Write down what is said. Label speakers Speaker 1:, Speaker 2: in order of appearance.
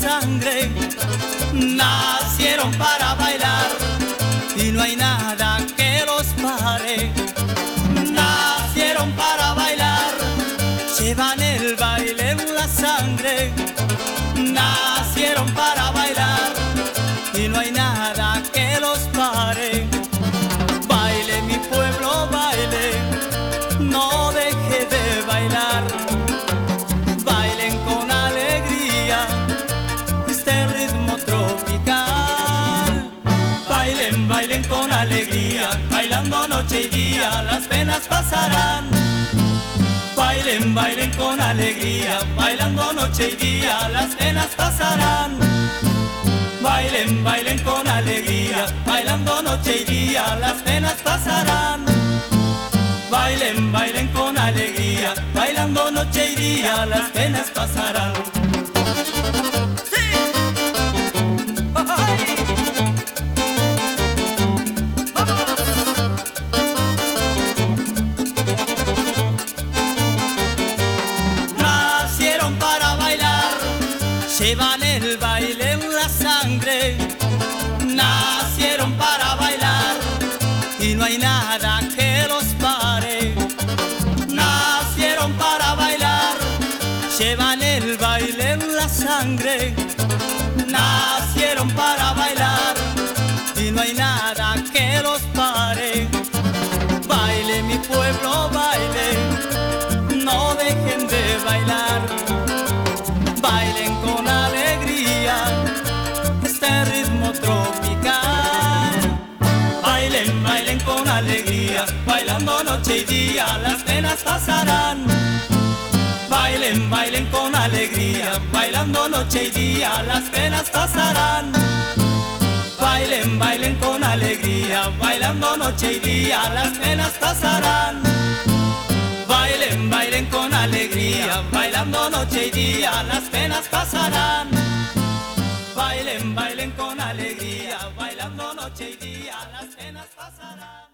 Speaker 1: sangre, nacieron para bailar y no hay nada que los pare. Nacieron para bailar, llevan el baile en la sangre. Nacieron para bailar y no hay nada que los pare. Baile mi pueblo, baile, no deje de bailar. Bailen con alegría este ritmo tropical. Bailen, bailen con alegría, bailando noche y día, las penas pasarán. Bailen, bailen con alegría, bailando noche y día, las penas pasarán. Bailen, bailen con alegría, bailando noche y día, las penas pasarán. Bailen, bailen con alegría, bailando noche y día, las penas pasarán. ¡Sí! ¡Ay! Nacieron para bailar, llevan el baile en la sangre. Nacieron para bailar y no hay nada que los pare. Nacieron para bailar, llevan el baile en la sangre. Nacieron para bailar y no hay nada que los pare. Baile mi pueblo, baile, no dejen de bailar. Bailen con alegría este ritmo tropical. Bailen, bailen con alegría, bailando noche y día, las penas pasarán. Bailen, bailen con alegría, bailando noche y día, las penas pasarán. Bailen, bailen con alegría, bailando noche y día, las penas pasarán. Bailen, bailen con alegría, bailando noche y día, las penas pasarán. Bailen, bailen con alegría, bailando noche y día, las penas pasarán.